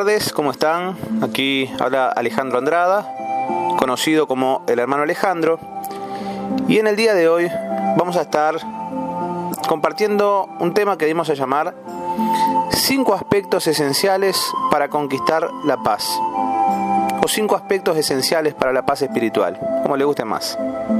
tardes, ¿cómo están? Aquí habla Alejandro Andrada, conocido como el hermano Alejandro. Y en el día de hoy vamos a estar compartiendo un tema que dimos a llamar 5 aspectos esenciales para conquistar la paz. O 5 aspectos esenciales para la paz espiritual, como le guste más.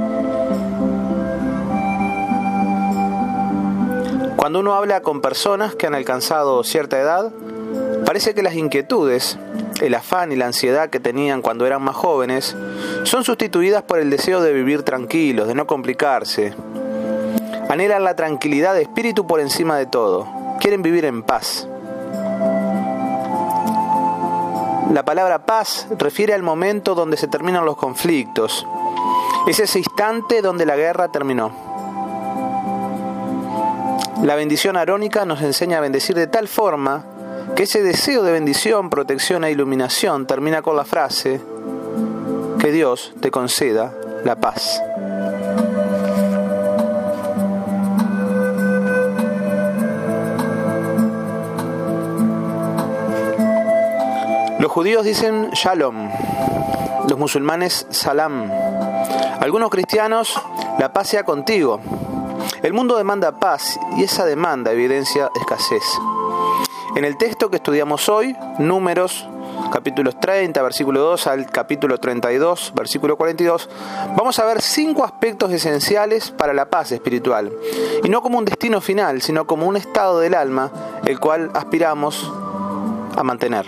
Cuando uno habla con personas que han alcanzado cierta edad, parece que las inquietudes, el afán y la ansiedad que tenían cuando eran más jóvenes son sustituidas por el deseo de vivir tranquilos, de no complicarse. Anhelan la tranquilidad de espíritu por encima de todo. Quieren vivir en paz. La palabra paz refiere al momento donde se terminan los conflictos. Es ese instante donde la guerra terminó. La bendición arónica nos enseña a bendecir de tal forma que ese deseo de bendición, protección e iluminación termina con la frase: que Dios te conceda la paz. Los judíos dicen Shalom, los musulmanes Salam, algunos cristianos la paz sea contigo. El mundo demanda paz y esa demanda evidencia escasez. En el texto que estudiamos hoy, Números, capítulos 30, versículo 2 al capítulo 32, versículo 42, vamos a ver 5 aspectos esenciales para la paz espiritual. Y no como un destino final, sino como un estado del alma, el cual aspiramos a mantener.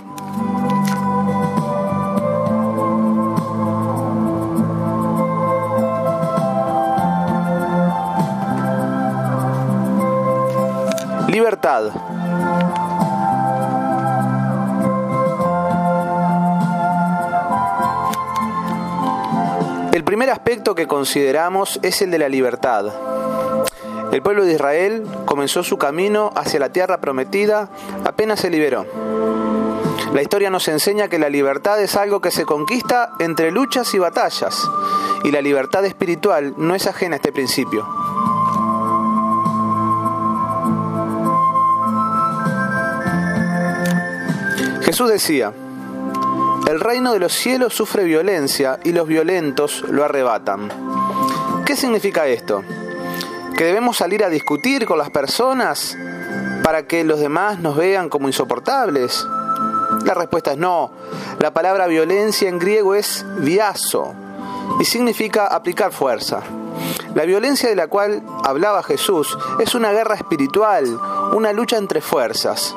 Libertad. El primer aspecto que consideramos es el de la libertad. El pueblo de Israel comenzó su camino hacia la tierra prometida apenas se liberó. La historia nos enseña que la libertad es algo que se conquista entre luchas y batallas, y la libertad espiritual no es ajena a este principio. Jesús decía: el reino de los cielos sufre violencia y los violentos lo arrebatan. ¿Qué significa esto? ¿Que debemos salir a discutir con las personas para que los demás nos vean como insoportables? La respuesta es no. La palabra violencia en griego es biazo y significa aplicar fuerza. La violencia de la cual hablaba Jesús es una guerra espiritual, una lucha entre fuerzas.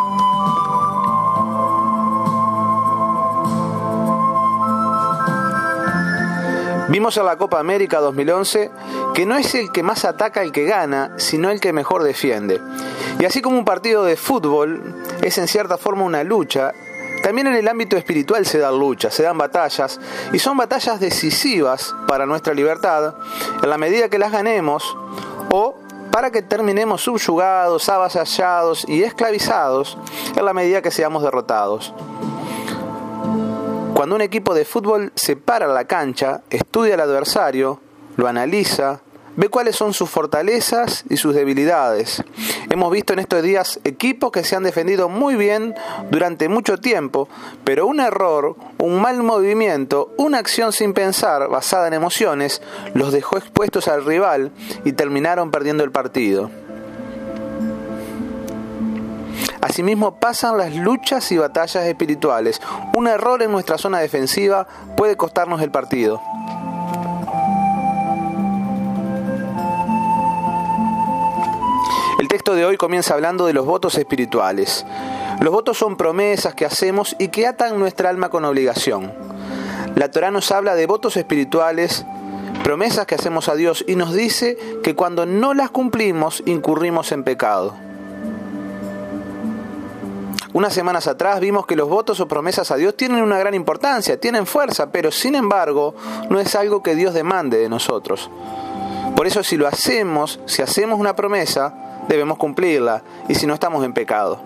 Vimos en la Copa América 2011 que no es el que más ataca el que gana, sino el que mejor defiende. Y así como un partido de fútbol es en cierta forma una lucha, también en el ámbito espiritual se dan luchas, se dan batallas, y son batallas decisivas para nuestra libertad, en la medida que las ganemos, o para que terminemos subyugados, avasallados y esclavizados, en la medida que seamos derrotados. Cuando un equipo de fútbol se para en la cancha, estudia al adversario, lo analiza, ve cuáles son sus fortalezas y sus debilidades. Hemos visto en estos días equipos que se han defendido muy bien durante mucho tiempo, pero un error, un mal movimiento, una acción sin pensar, basada en emociones, los dejó expuestos al rival y terminaron perdiendo el partido. Asimismo pasan las luchas y batallas espirituales. Un error en nuestra zona defensiva puede costarnos el partido. El texto de hoy comienza hablando de los votos espirituales. Los votos son promesas que hacemos y que atan nuestra alma con obligación. La Torá nos habla de votos espirituales, promesas que hacemos a Dios, y nos dice que cuando no las cumplimos incurrimos en pecado. Unas semanas atrás vimos que los votos o promesas a Dios tienen una gran importancia, tienen fuerza, pero sin embargo no es algo que Dios demande de nosotros. Por eso si hacemos una promesa, debemos cumplirla, y si no, estamos en pecado.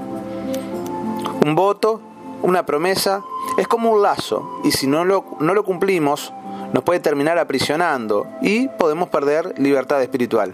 Un voto, una promesa, es como un lazo, y si no lo cumplimos, nos puede terminar aprisionando y podemos perder libertad espiritual.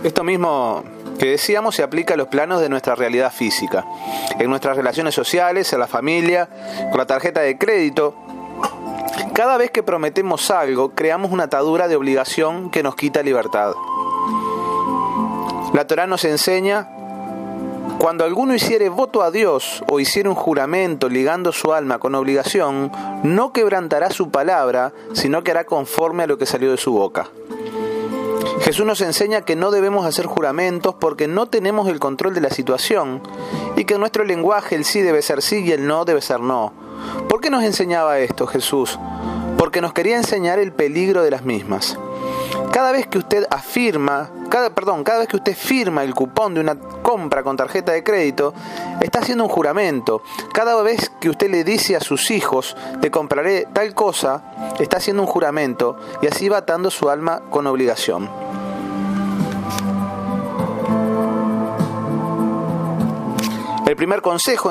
Esto mismo que decíamos se aplica a los planos de nuestra realidad física, en nuestras relaciones sociales, en la familia, con la tarjeta de crédito. Cada vez que prometemos algo, creamos una atadura de obligación que nos quita libertad. La Torá nos enseña: cuando alguno hiciere voto a Dios o hiciere un juramento ligando su alma con obligación, no quebrantará su palabra, sino que hará conforme a lo que salió de su boca. Jesús nos enseña que no debemos hacer juramentos porque no tenemos el control de la situación y que en nuestro lenguaje el sí debe ser sí y el no debe ser no. ¿Por qué nos enseñaba esto Jesús? Porque nos quería enseñar el peligro de las mismas. Cada vez que usted firma el cupón de una compra con tarjeta de crédito, está haciendo un juramento. Cada vez que usted le dice a sus hijos: te compraré tal cosa, está haciendo un juramento y así va atando su alma con obligación. El primer consejo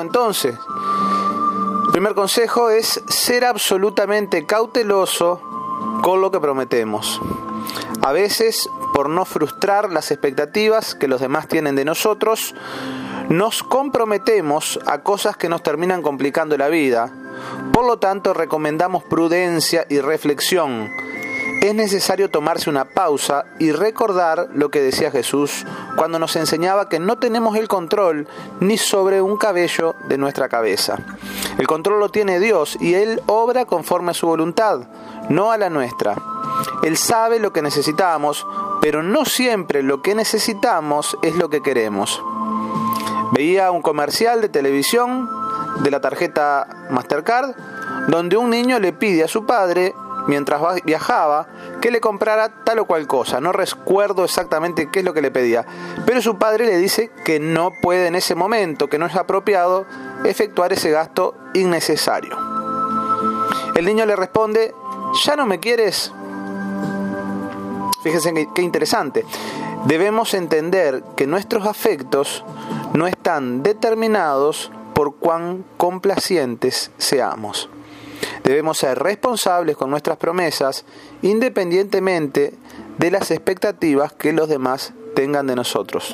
es ser absolutamente cauteloso con lo que prometemos. A veces, por no frustrar las expectativas que los demás tienen de nosotros, nos comprometemos a cosas que nos terminan complicando la vida. Por lo tanto, recomendamos prudencia y reflexión. Es necesario tomarse una pausa y recordar lo que decía Jesús cuando nos enseñaba que no tenemos el control ni sobre un cabello de nuestra cabeza. El control lo tiene Dios y Él obra conforme a su voluntad, no a la nuestra. Él sabe lo que necesitamos, pero no siempre lo que necesitamos es lo que queremos. Veía un comercial de televisión de la tarjeta Mastercard, donde un niño le pide a su padre, mientras viajaba, que le comprara tal o cual cosa. No recuerdo exactamente qué es lo que le pedía, pero su padre le dice que no puede en ese momento, que no es apropiado efectuar ese gasto innecesario. El niño le responde: ¿ya no me quieres? Fíjense qué interesante. Debemos entender que nuestros afectos no están determinados por cuán complacientes seamos. Debemos ser responsables con nuestras promesas, independientemente de las expectativas que los demás tengan de nosotros.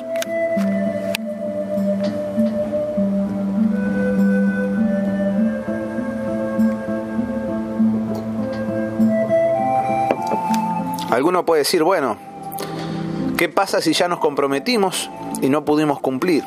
Alguno puede decir: bueno, ¿qué pasa si ya nos comprometimos y no pudimos cumplir?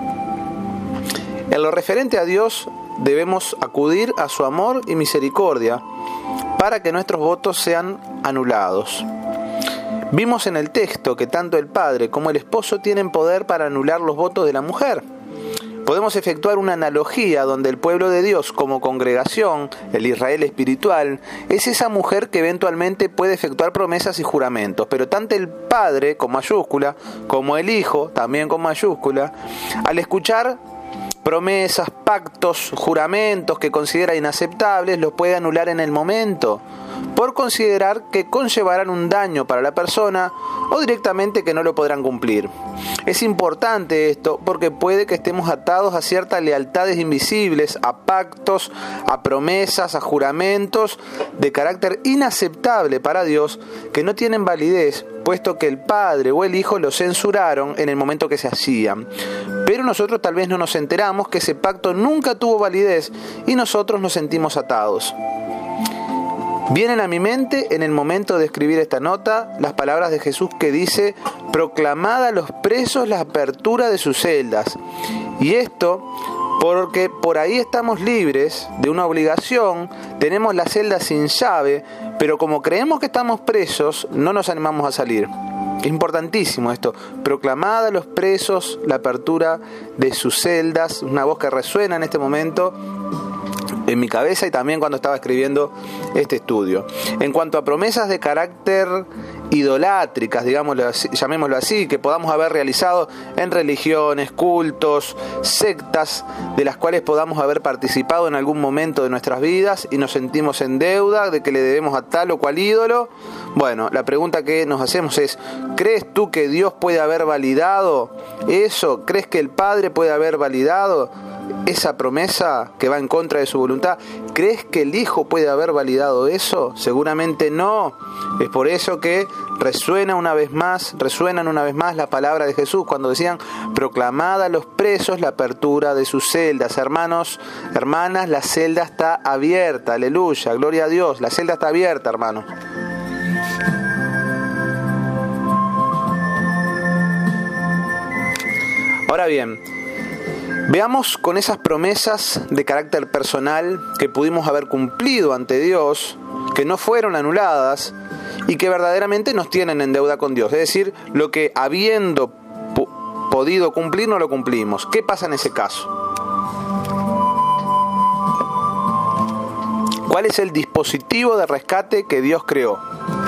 En lo referente a Dios, debemos acudir a su amor y misericordia para que nuestros votos sean anulados. Vimos en el texto que tanto el padre como el esposo tienen poder para anular los votos de la mujer. Podemos efectuar una analogía donde el pueblo de Dios como congregación, el Israel espiritual, es esa mujer que eventualmente puede efectuar promesas y juramentos. Pero tanto el Padre, con mayúscula, como el Hijo, también con mayúscula, al escuchar promesas, pactos, juramentos que considera inaceptables, los puede anular en el momento, por considerar que conllevarán un daño para la persona o directamente que no lo podrán cumplir. Es importante esto porque puede que estemos atados a ciertas lealtades invisibles, a pactos, a promesas, a juramentos de carácter inaceptable para Dios que no tienen validez, puesto que el Padre o el Hijo lo censuraron en el momento que se hacían. Pero nosotros tal vez no nos enteramos que ese pacto nunca tuvo validez y nosotros nos sentimos atados. Vienen a mi mente en el momento de escribir esta nota las palabras de Jesús que dice: proclamad a los presos la apertura de sus celdas. Y esto porque por ahí estamos libres de una obligación, tenemos la celda sin llave, pero como creemos que estamos presos, no nos animamos a salir. Es importantísimo esto: proclamad a los presos la apertura de sus celdas. Una voz que resuena en este momento en mi cabeza y también cuando estaba escribiendo este estudio. En cuanto a promesas de carácter idolátricas, llamémoslo así, que podamos haber realizado en religiones, cultos, sectas, de las cuales podamos haber participado en algún momento de nuestras vidas y nos sentimos en deuda de que le debemos a tal o cual ídolo. Bueno, la pregunta que nos hacemos es: ¿crees tú que Dios puede haber validado eso? ¿Crees que el Padre puede haber validado esa promesa que va en contra de su voluntad? ¿Crees que el Hijo puede haber validado eso? Seguramente no. Es por eso que resuenan una vez más las palabras de Jesús cuando decían: proclamad a los presos la apertura de sus celdas. Hermanos, hermanas, la celda está abierta. Aleluya, gloria a Dios. La celda está abierta, hermanos. Ahora bien, veamos con esas promesas de carácter personal que pudimos haber cumplido ante Dios, que no fueron anuladas y que verdaderamente nos tienen en deuda con Dios. Es decir, lo que habiendo podido cumplir no lo cumplimos. ¿Qué pasa en ese caso? ¿Cuál es el dispositivo de rescate que Dios creó?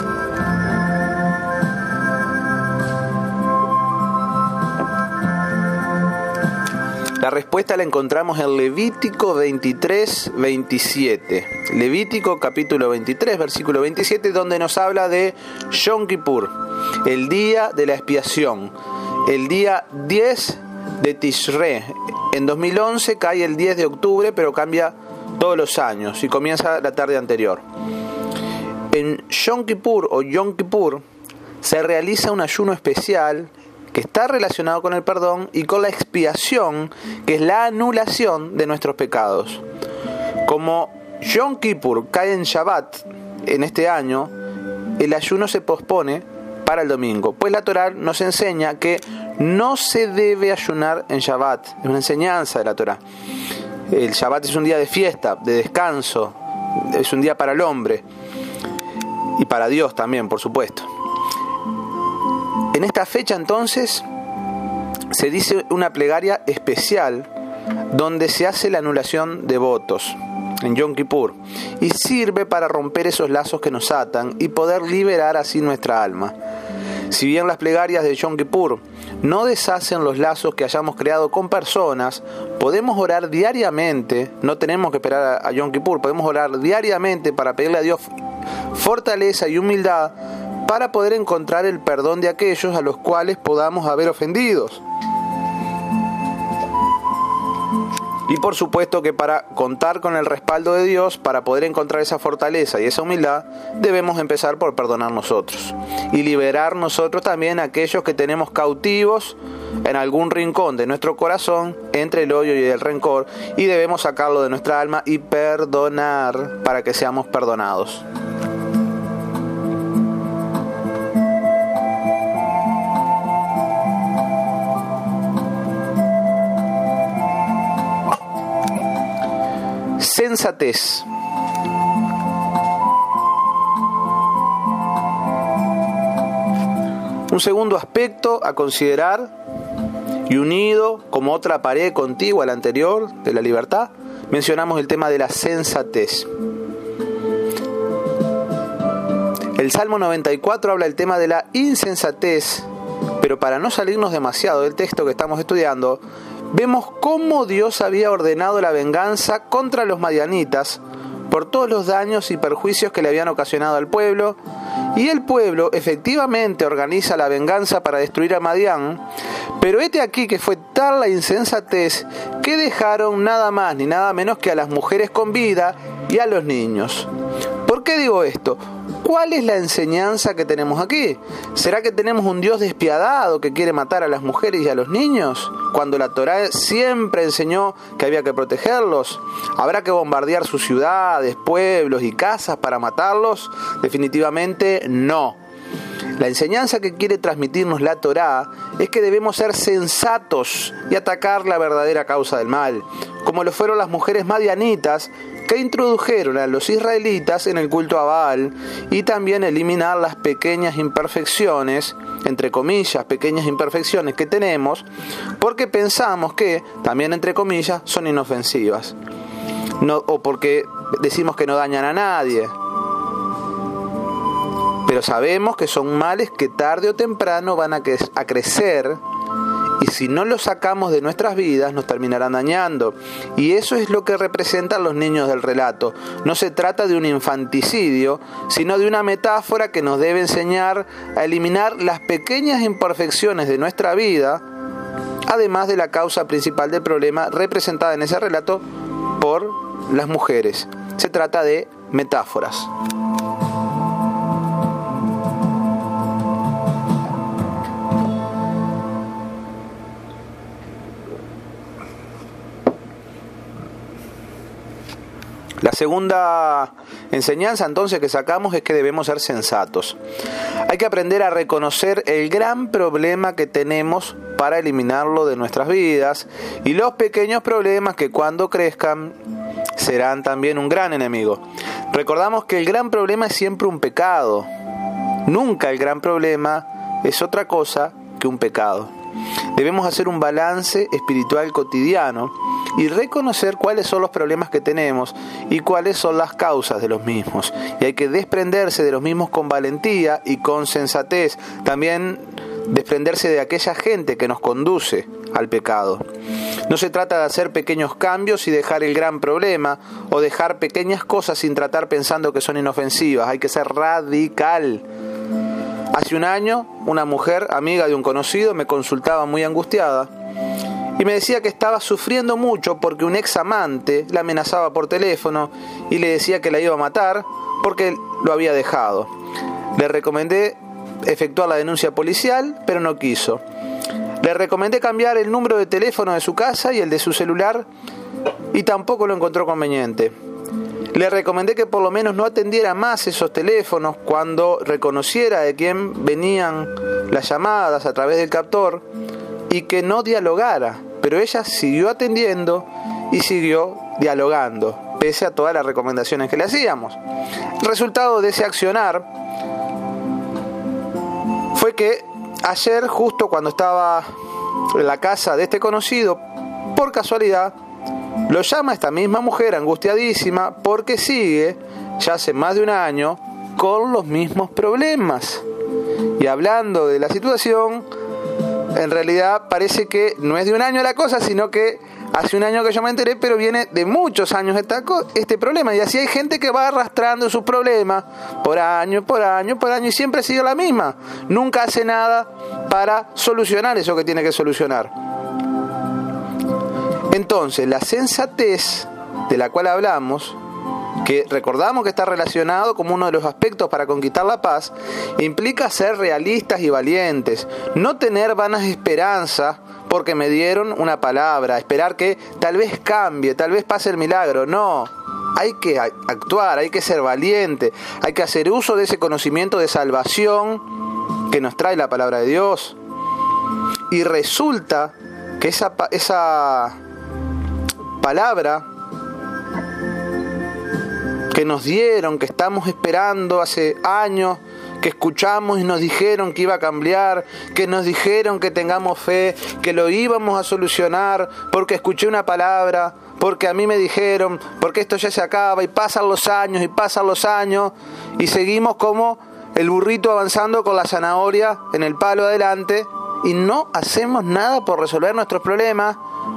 La respuesta la encontramos en Levítico 23, 27. Levítico capítulo 23, versículo 27, donde nos habla de Yom Kippur, el día de la expiación, el día 10 de Tishré. En 2011 cae el 10 de octubre, pero cambia todos los años y comienza la tarde anterior. En Yom Kippur o Yom Kippur se realiza un ayuno especial que está relacionado con el perdón y con la expiación, que es la anulación de nuestros pecados. Como Yom Kippur cae en Shabbat en este año, el ayuno se pospone para el domingo, pues la Torá nos enseña que no se debe ayunar en Shabbat. Es una enseñanza de la Torá. El Shabbat es un día de fiesta, de descanso, es un día para el hombre y para Dios también, por supuesto. En esta fecha entonces se dice una plegaria especial donde se hace la anulación de votos en Yom Kippur y sirve para romper esos lazos que nos atan y poder liberar así nuestra alma. Si bien las plegarias de Yom Kippur no deshacen los lazos que hayamos creado con personas, podemos orar diariamente, no tenemos que esperar a Yom Kippur, podemos orar diariamente para pedirle a Dios fortaleza y humildad para poder encontrar el perdón de aquellos a los cuales podamos haber ofendidos. Y por supuesto que para contar con el respaldo de Dios, para poder encontrar esa fortaleza y esa humildad, debemos empezar por perdonar nosotros y liberar nosotros también a aquellos que tenemos cautivos en algún rincón de nuestro corazón entre el odio y el rencor, y debemos sacarlo de nuestra alma y perdonar para que seamos perdonados. Sensatez. Un segundo aspecto a considerar, y unido como otra pared contigua a la anterior de la libertad, mencionamos el tema de la sensatez. El Salmo 94 habla del tema de la insensatez, pero para no salirnos demasiado del texto que estamos estudiando, vemos cómo Dios había ordenado la venganza contra los madianitas por todos los daños y perjuicios que le habían ocasionado al pueblo, y el pueblo efectivamente organiza la venganza para destruir a Madián, pero hete aquí que fue tal la insensatez que dejaron nada más ni nada menos que a las mujeres con vida y a los niños. ¿Por qué digo esto? ¿Cuál es la enseñanza que tenemos aquí? ¿Será que tenemos un Dios despiadado que quiere matar a las mujeres y a los niños? Cuando la Torá siempre enseñó que había que protegerlos. ¿Habrá que bombardear sus ciudades, pueblos y casas para matarlos? Definitivamente no. La enseñanza que quiere transmitirnos la Torá es que debemos ser sensatos y atacar la verdadera causa del mal, como lo fueron las mujeres madianitas que introdujeron a los israelitas en el culto a Baal, y también eliminar las pequeñas imperfecciones, entre comillas, pequeñas imperfecciones que tenemos, porque pensamos que, también entre comillas, son inofensivas, o porque decimos que no dañan a nadie. Pero sabemos que son males que tarde o temprano van a crecer, y si no los sacamos de nuestras vidas nos terminarán dañando. Y eso es lo que representan los niños del relato. No se trata de un infanticidio, sino de una metáfora que nos debe enseñar a eliminar las pequeñas imperfecciones de nuestra vida además de la causa principal del problema representada en ese relato por las mujeres. Se trata de metáforas. La segunda enseñanza entonces que sacamos es que debemos ser sensatos. Hay que aprender a reconocer el gran problema que tenemos para eliminarlo de nuestras vidas y los pequeños problemas que cuando crezcan serán también un gran enemigo. Recordamos que el gran problema es siempre un pecado. Nunca el gran problema es otra cosa que un pecado. Debemos hacer un balance espiritual cotidiano y reconocer cuáles son los problemas que tenemos y cuáles son las causas de los mismos. Y hay que desprenderse de los mismos con valentía y con sensatez. También desprenderse de aquella gente que nos conduce al pecado. No se trata de hacer pequeños cambios y dejar el gran problema, o dejar pequeñas cosas sin tratar pensando que son inofensivas. Hay que ser radical. Hace un año, una mujer, amiga de un conocido, me consultaba muy angustiada y me decía que estaba sufriendo mucho porque un ex amante la amenazaba por teléfono y le decía que la iba a matar porque lo había dejado. Le recomendé efectuar la denuncia policial, pero no quiso. Le recomendé cambiar el número de teléfono de su casa y el de su celular y tampoco lo encontró conveniente. Le recomendé que por lo menos no atendiera más esos teléfonos cuando reconociera de quién venían las llamadas a través del captor y que no dialogara, pero ella siguió atendiendo y siguió dialogando, pese a todas las recomendaciones que le hacíamos. El resultado de ese accionar fue que ayer, justo cuando estaba en la casa de este conocido, por casualidad, lo llama esta misma mujer angustiadísima porque sigue, ya hace más de un año, con los mismos problemas. Y hablando de la situación, en realidad parece que no es de un año la cosa, sino que hace un año que yo me enteré, pero viene de muchos años este problema. Y así hay gente que va arrastrando sus problemas por año, y siempre sigue la misma. Nunca hace nada para solucionar eso que tiene que solucionar. Entonces, la sensatez de la cual hablamos, que recordamos que está relacionado como uno de los aspectos para conquistar la paz, implica ser realistas y valientes, no tener vanas esperanzas porque me dieron una palabra, esperar que tal vez cambie, tal vez pase el milagro. No, hay que actuar, hay que ser valiente, hay que hacer uso de ese conocimiento de salvación que nos trae la palabra de Dios. Y resulta que esa palabra que nos dieron, que estamos esperando hace años, que escuchamos y nos dijeron que iba a cambiar, que nos dijeron que tengamos fe, que lo íbamos a solucionar, porque escuché una palabra, porque a mí me dijeron, porque esto ya se acaba, y pasan los años, y seguimos como el burrito avanzando con la zanahoria en el palo adelante, y no hacemos nada por resolver nuestros problemas,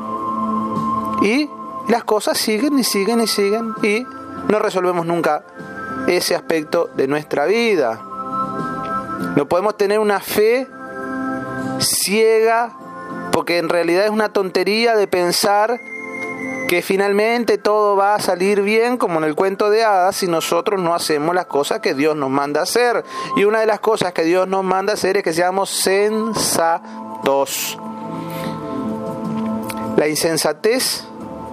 y las cosas siguen, y no resolvemos nunca ese aspecto de nuestra vida. No podemos tener una fe ciega, porque en realidad es una tontería de pensar que finalmente todo va a salir bien como en el cuento de hadas si nosotros no hacemos las cosas que Dios nos manda hacer. Y una de las cosas que Dios nos manda hacer es que seamos sensatos. La insensatez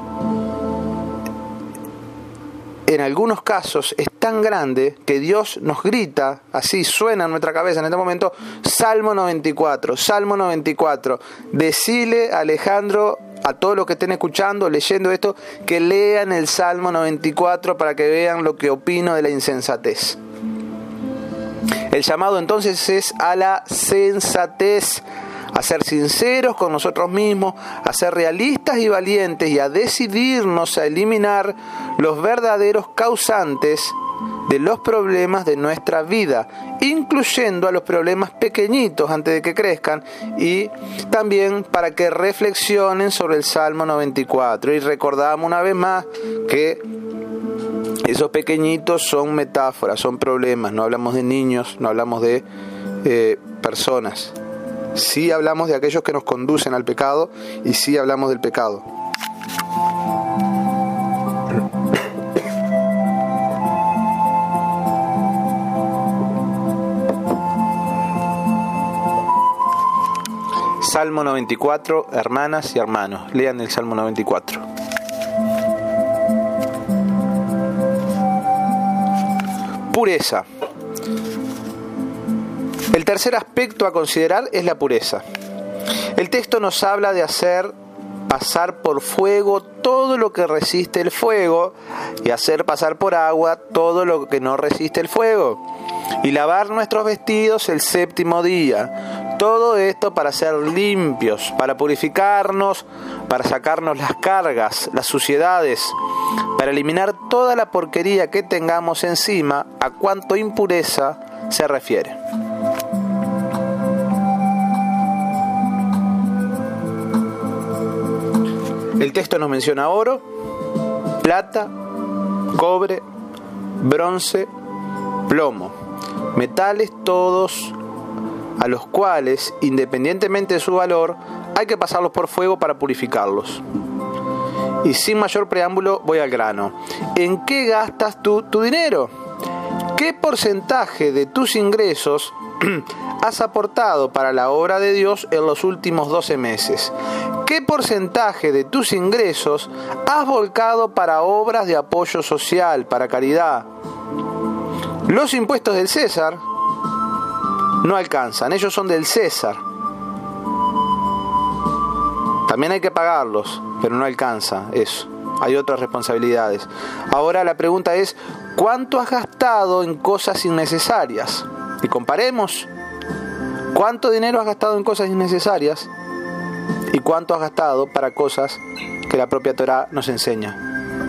en algunos casos es tan grande que Dios nos grita, así suena en nuestra cabeza en este momento, Salmo 94, decile a Alejandro, a todos los que estén escuchando, leyendo esto, que lean el Salmo 94 para que vean lo que opino de la insensatez. El llamado entonces es a la sensatez, a ser sinceros con nosotros mismos, a ser realistas y valientes y a decidirnos a eliminar los verdaderos causantes de los problemas de nuestra vida, incluyendo a los problemas pequeñitos antes de que crezcan, y también para que reflexionen sobre el Salmo 94. Y recordamos una vez más que esos pequeñitos son metáforas, son problemas, no hablamos de niños, no hablamos de personas. Sí hablamos de aquellos que nos conducen al pecado y sí hablamos del pecado. Salmo 94, hermanas y hermanos, lean el Salmo 94. Pureza. El tercer aspecto a considerar es la pureza. El texto nos habla de hacer pasar por fuego todo lo que resiste el fuego y hacer pasar por agua todo lo que no resiste el fuego y lavar nuestros vestidos el séptimo día. Todo esto para ser limpios, para purificarnos, para sacarnos las cargas, las suciedades, para eliminar toda la porquería que tengamos encima a cuanto impureza se refiere. El texto nos menciona oro, plata, cobre, bronce, plomo, metales todos a los cuales, independientemente de su valor, hay que pasarlos por fuego para purificarlos. Y sin mayor preámbulo voy al grano. ¿En qué gastas tú tu dinero? ¿Qué porcentaje de tus ingresos has aportado para la obra de Dios en los últimos 12 meses? ¿Qué porcentaje de tus ingresos has volcado para obras de apoyo social, para caridad? Los impuestos del César no alcanzan, ellos son del César. También hay que pagarlos, pero no alcanza eso. Hay otras responsabilidades. Ahora la pregunta es, ¿cuánto has gastado en cosas innecesarias? Y comparemos, ¿cuánto dinero has gastado en cosas innecesarias? ¿Y cuánto has gastado para cosas que la propia Torá nos enseña?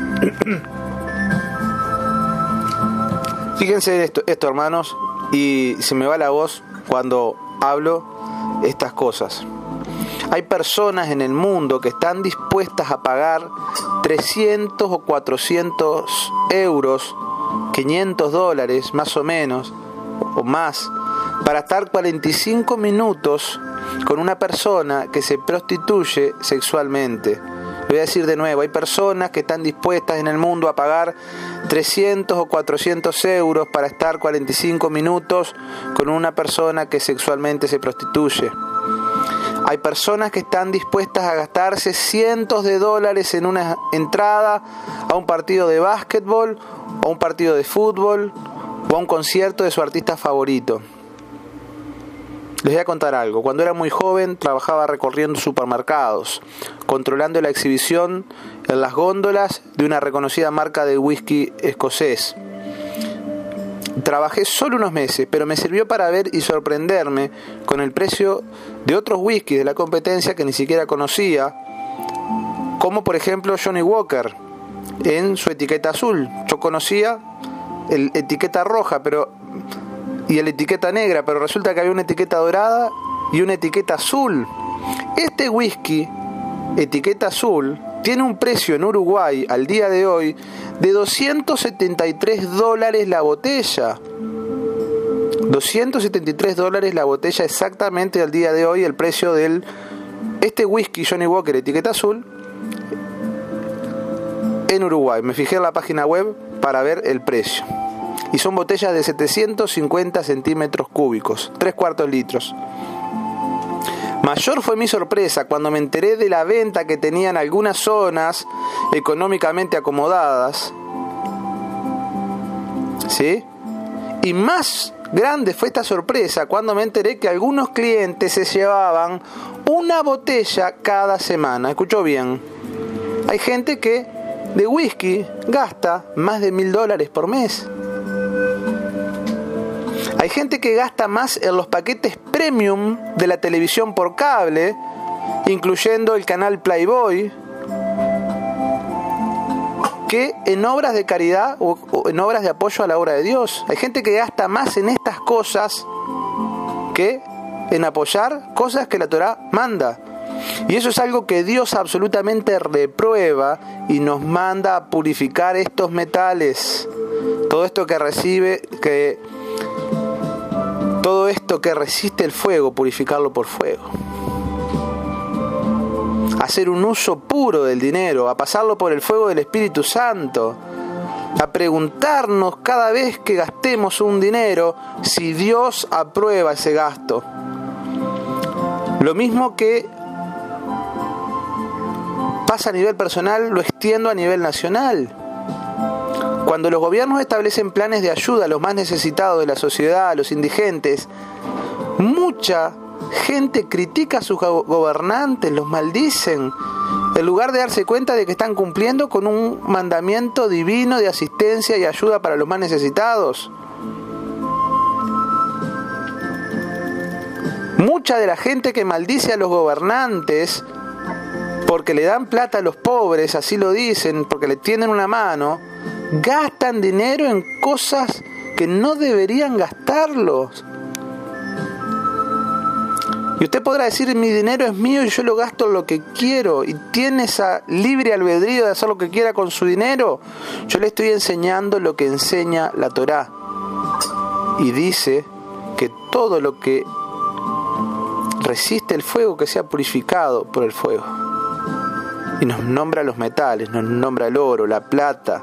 Fíjense en esto, hermanos, y se me va la voz cuando hablo estas cosas. Hay personas en el mundo que están dispuestas a pagar 300 o 400 euros, $500 más o menos, o más, para estar 45 minutos con una persona que se prostituye sexualmente. Lo voy a decir de nuevo, hay personas que están dispuestas en el mundo a pagar 300 o 400 euros para estar 45 minutos con una persona que sexualmente se prostituye. Hay personas que están dispuestas a gastarse cientos de dólares en una entrada a un partido de básquetbol, o a un partido de fútbol, o a un concierto de su artista favorito. Les voy a contar algo. Cuando era muy joven trabajaba recorriendo supermercados, controlando la exhibición en las góndolas de una reconocida marca de whisky escocés. Trabajé solo unos meses, pero me sirvió para ver y sorprenderme con el precio de otros whiskies de la competencia que ni siquiera conocía, como por ejemplo Johnny Walker en su etiqueta azul. Yo conocía el etiqueta roja y la etiqueta negra, pero resulta que había una etiqueta dorada y una etiqueta azul. Este whisky, etiqueta azul, tiene un precio en Uruguay al día de hoy de $273 la botella. $273 la botella exactamente al día de hoy, el precio de este whisky Johnny Walker etiqueta azul en Uruguay. Me fijé en la página web para ver el precio. Y son botellas de 750 centímetros cúbicos, 3/4 litros. Mayor fue mi sorpresa cuando me enteré de la venta que tenían algunas zonas económicamente acomodadas, ¿sí? Y más grande fue esta sorpresa cuando me enteré que algunos clientes se llevaban una botella cada semana. ¿Escuchó bien? Hay gente que de whisky gasta más de $1.000 por mes. Hay gente que gasta más en los paquetes premium de la televisión por cable, incluyendo el canal Playboy, que en obras de caridad o en obras de apoyo a la obra de Dios. Hay gente que gasta más en estas cosas que en apoyar cosas que la Torá manda. Y eso es algo que Dios absolutamente reprueba y nos manda a purificar estos metales. Todo esto que recibe, Todo esto que resiste el fuego, purificarlo por fuego. Hacer un uso puro del dinero, a pasarlo por el fuego del Espíritu Santo, a preguntarnos cada vez que gastemos un dinero si Dios aprueba ese gasto. Lo mismo que pasa a nivel personal, lo extiendo a nivel nacional. Cuando los gobiernos establecen planes de ayuda a los más necesitados de la sociedad, a los indigentes, mucha gente critica a sus gobernantes, los maldicen, en lugar de darse cuenta de que están cumpliendo con un mandamiento divino de asistencia y ayuda para los más necesitados. Mucha de la gente que maldice a los gobernantes porque le dan plata a los pobres, así lo dicen, porque le tienden una mano, gastan dinero en cosas que no deberían gastarlos. Y usted podrá decir, mi dinero es mío y yo lo gasto lo que quiero, y tiene esa libre albedrío de hacer lo que quiera con su dinero. Yo le estoy enseñando lo que enseña la Torá, y dice que todo lo que resiste el fuego, que sea purificado por el fuego. Y nos nombra los metales, nos nombra el oro, la plata.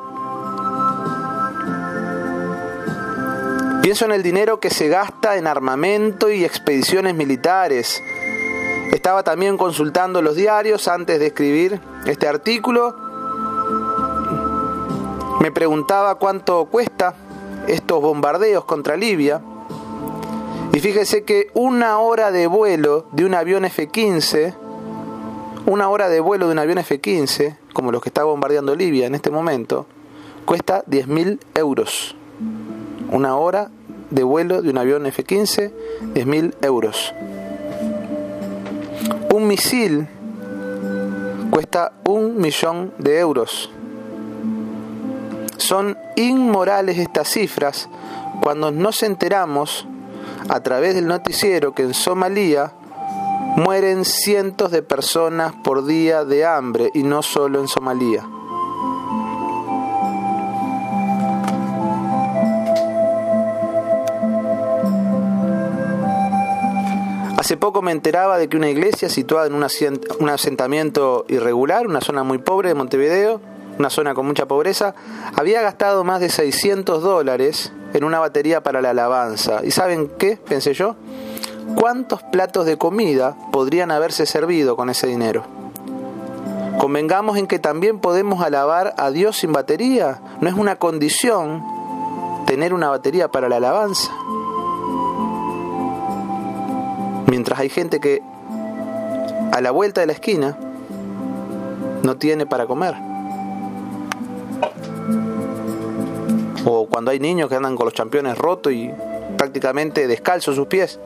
Pienso en el dinero que se gasta en armamento y expediciones militares. Estaba también consultando los diarios antes de escribir este artículo. Me preguntaba cuánto cuesta estos bombardeos contra Libia. Y fíjese que una hora de vuelo de un avión F-15, como los que está bombardeando Libia en este momento, cuesta 10.000 euros. Una hora de vuelo de un avión F-15, 10.000 euros. Un misil cuesta 1.000.000 de euros. Son inmorales estas cifras cuando nos enteramos a través del noticiero que en Somalia mueren cientos de personas por día de hambre, y no solo en Somalia. Hace poco me enteraba de que una iglesia situada en un asentamiento irregular, una zona muy pobre de Montevideo, una zona con mucha pobreza, había gastado más de $600 en una batería para la alabanza. ¿Y saben qué? Pensé yo. ¿Cuántos platos de comida podrían haberse servido con ese dinero? Convengamos en que también podemos alabar a Dios sin batería. No es una condición tener una batería para la alabanza. Mientras hay gente que a la vuelta de la esquina no tiene para comer. O cuando hay niños que andan con los championes rotos y prácticamente descalzos sus pies.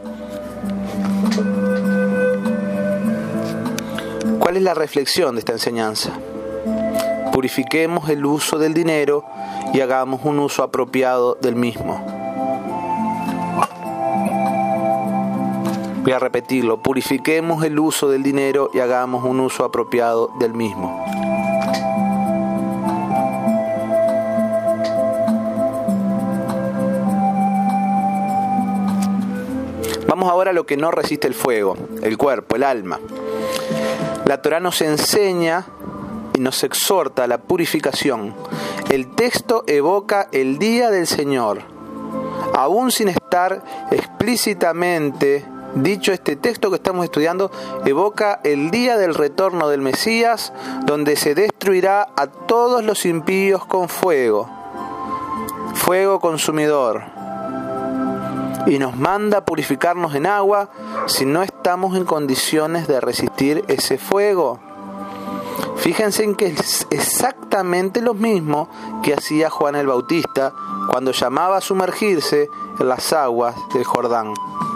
¿Cuál es la reflexión de esta enseñanza? Purifiquemos el uso del dinero y hagamos un uso apropiado del mismo. Voy a repetirlo. Purifiquemos el uso del dinero y hagamos un uso apropiado del mismo. Vamos ahora a lo que no resiste el fuego, el cuerpo, el alma. La Torá nos enseña y nos exhorta a la purificación. El texto evoca el día del Señor. Aún sin estar explícitamente dicho, este texto que estamos estudiando evoca el día del retorno del Mesías, donde se destruirá a todos los impíos con fuego consumidor. Y nos manda purificarnos en agua si no estamos en condiciones de resistir ese fuego. Fíjense en que es exactamente lo mismo que hacía Juan el Bautista cuando llamaba a sumergirse en las aguas del Jordán.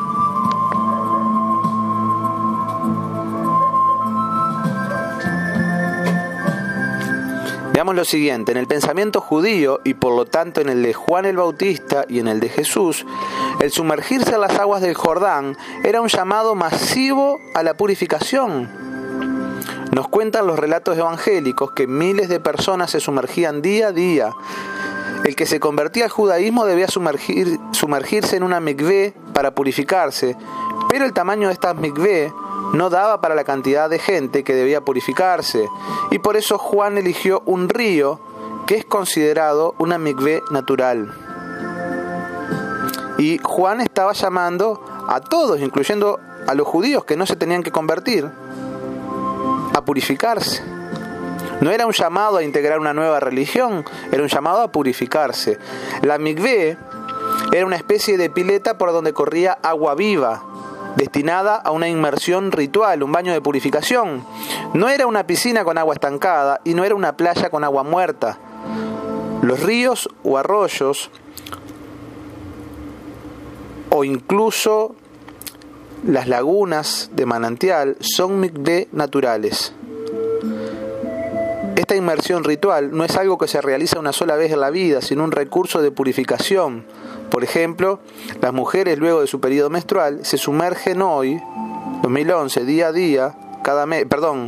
Veamos lo siguiente, en el pensamiento judío y por lo tanto en el de Juan el Bautista y en el de Jesús, el sumergirse en las aguas del Jordán era un llamado masivo a la purificación. Nos cuentan los relatos evangélicos que miles de personas se sumergían día a día El que se convertía al judaísmo debía sumergirse en una mikvé para purificarse, pero el tamaño de estas mikvé no daba para la cantidad de gente que debía purificarse, y por eso Juan eligió un río que es considerado una mikvé natural. Y Juan estaba llamando a todos, incluyendo a los judíos que no se tenían que convertir, a purificarse. No era un llamado a integrar una nueva religión, era un llamado a purificarse. La mikvé era una especie de pileta por donde corría agua viva, destinada a una inmersión ritual, un baño de purificación. No era una piscina con agua estancada y no era una playa con agua muerta. Los ríos o arroyos, o incluso las lagunas de manantial, son mikvé naturales. Esta inmersión ritual no es algo que se realiza una sola vez en la vida, sino un recurso de purificación. Por ejemplo, las mujeres luego de su periodo menstrual se sumergen hoy, 2011, día a día, cada mes,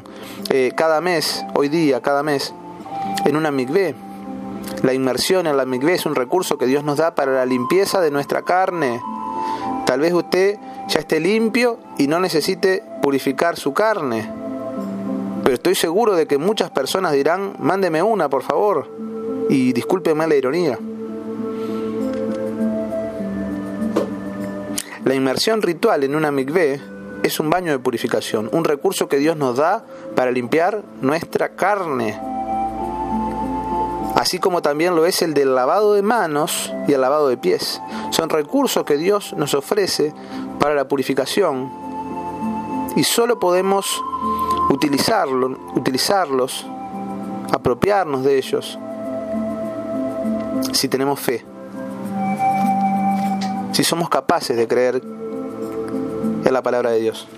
en una mikvé. La inmersión en la mikvé es un recurso que Dios nos da para la limpieza de nuestra carne. Tal vez usted ya esté limpio y no necesite purificar su carne. Pero estoy seguro de que muchas personas dirán, mándeme una, por favor. Y discúlpeme la ironía. La inmersión ritual en una mikvé es un baño de purificación, un recurso que Dios nos da para limpiar nuestra carne. Así como también lo es el del lavado de manos y el lavado de pies. Son recursos que Dios nos ofrece para la purificación y solo podemos utilizarlos, apropiarnos de ellos, si tenemos fe, si somos capaces de creer en la palabra de Dios.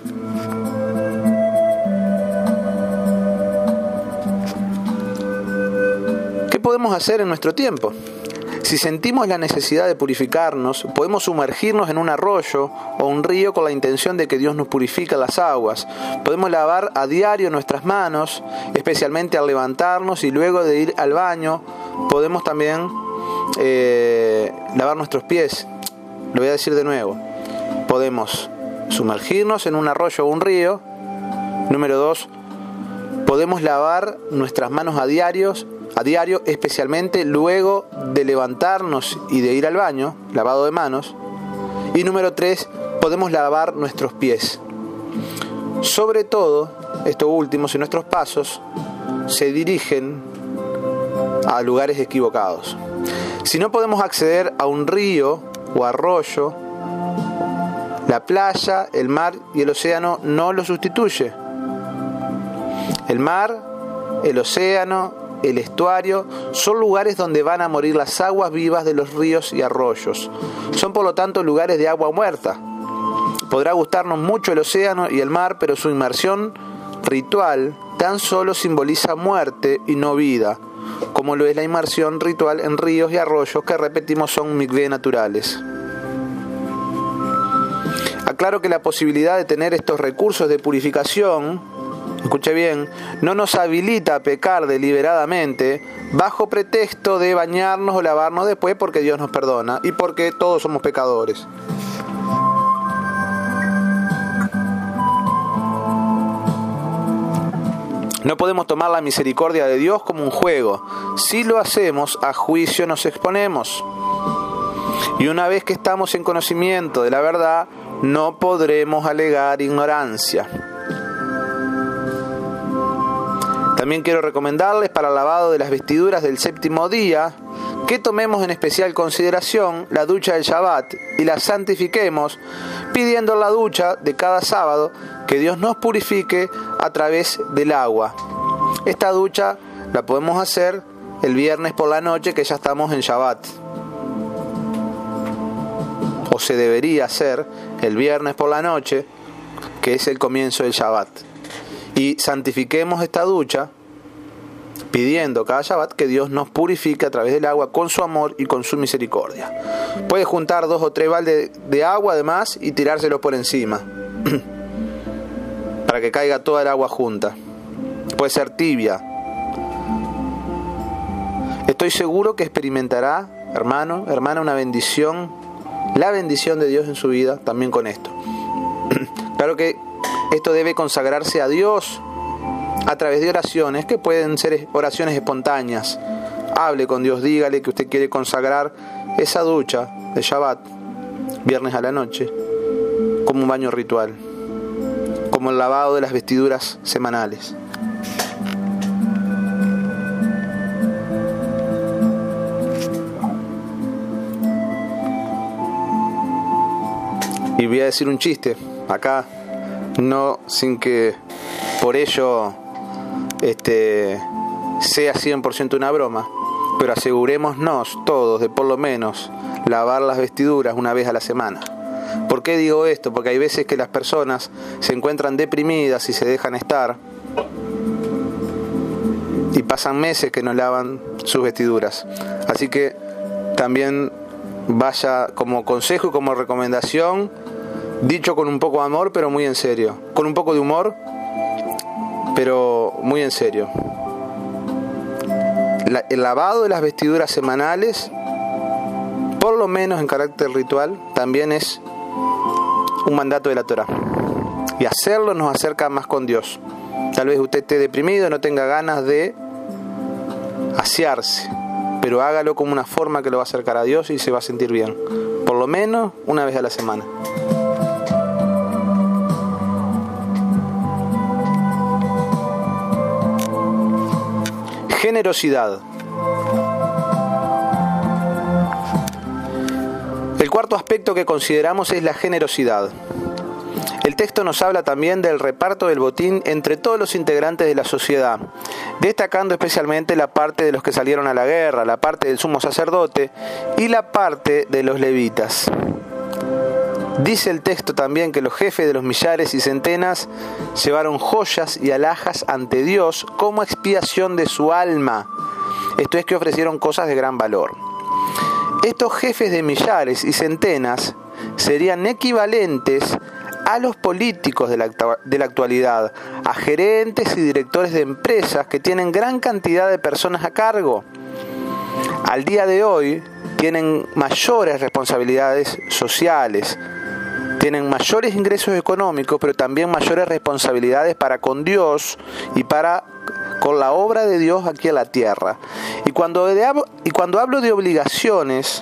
¿Qué podemos hacer en nuestro tiempo? Si sentimos la necesidad de purificarnos, podemos sumergirnos en un arroyo o un río con la intención de que Dios nos purifique las aguas. Podemos lavar a diario nuestras manos, especialmente al levantarnos, y luego de ir al baño podemos también lavar nuestros pies. Lo voy a decir de nuevo. Podemos sumergirnos en un arroyo o un río. Número 2, podemos lavar nuestras manos a diario, especialmente luego de levantarnos y de ir al baño, lavado de manos. Y número 3, podemos lavar nuestros pies. Sobre todo, esto último, si nuestros pasos se dirigen a lugares equivocados. Si no podemos acceder a un río o arroyo, la playa, el mar y el océano no lo sustituye. El mar, el océano, el estuario son lugares donde van a morir las aguas vivas de los ríos y arroyos. Son por lo tanto lugares de agua muerta. Podrá gustarnos mucho el océano y el mar, pero su inmersión ritual tan solo simboliza muerte y no vida, como lo es la inmersión ritual en ríos y arroyos que, repetimos, son mikvé naturales. Aclaro que la posibilidad de tener estos recursos de purificación, escuche bien, no nos habilita a pecar deliberadamente bajo pretexto de bañarnos o lavarnos después, porque Dios nos perdona y porque todos somos pecadores. No podemos tomar la misericordia de Dios como un juego. Si lo hacemos, a juicio nos exponemos. Y una vez que estamos en conocimiento de la verdad, no podremos alegar ignorancia. También quiero recomendarles para el lavado de las vestiduras del séptimo día que tomemos en especial consideración la ducha del Shabbat y la santifiquemos pidiendo en la ducha de cada sábado que Dios nos purifique a través del agua. Esta ducha la podemos hacer el viernes por la noche, que ya estamos en Shabbat. O se debería hacer el viernes por la noche, que es el comienzo del Shabbat. Y santifiquemos esta ducha pidiendo cada Shabbat que Dios nos purifique a través del agua con su amor y con su misericordia. Puede juntar 2 o 3 baldes de agua además y tirárselos por encima para que caiga toda el agua junta. Puede ser tibia. Estoy seguro que experimentará, hermano, hermana, una bendición, la bendición de Dios en su vida también con esto. Claro que esto debe consagrarse a Dios a través de oraciones que pueden ser oraciones espontáneas. Hable con Dios, dígale que usted quiere consagrar esa ducha de Shabbat, viernes a la noche, como un baño ritual, como el lavado de las vestiduras semanales. Y voy a decir un chiste acá, no sin que por ello sea 100% una broma, pero asegurémonos todos de por lo menos lavar las vestiduras una vez a la semana. ¿Por qué digo esto? Porque hay veces que las personas se encuentran deprimidas y se dejan estar y pasan meses que no lavan sus vestiduras. Así que también vaya como consejo y como recomendación, dicho con un poco de amor, pero muy en serio, con un poco de humor, pero muy en serio. El lavado de las vestiduras semanales, por lo menos en carácter ritual, también es un mandato de la Torá. Y hacerlo nos acerca más con Dios. Tal vez usted esté deprimido, no tenga ganas de asearse, pero hágalo como una forma que lo va a acercar a Dios y se va a sentir bien. Por lo menos una vez a la semana. Generosidad. El cuarto aspecto que consideramos es la generosidad. El texto nos habla también del reparto del botín entre todos los integrantes de la sociedad, destacando especialmente la parte de los que salieron a la guerra, la parte del sumo sacerdote y la parte de los levitas. Dice el texto también que los jefes de los millares y centenas llevaron joyas y alhajas ante Dios como expiación de su alma. Esto es que ofrecieron cosas de gran valor. Estos jefes de millares y centenas serían equivalentes a los políticos de la actualidad, a gerentes y directores de empresas que tienen gran cantidad de personas a cargo. Al día de hoy tienen mayores responsabilidades sociales, tienen mayores ingresos económicos, pero también mayores responsabilidades para con Dios y para con la obra de Dios aquí en la tierra. Y cuando hablo de obligaciones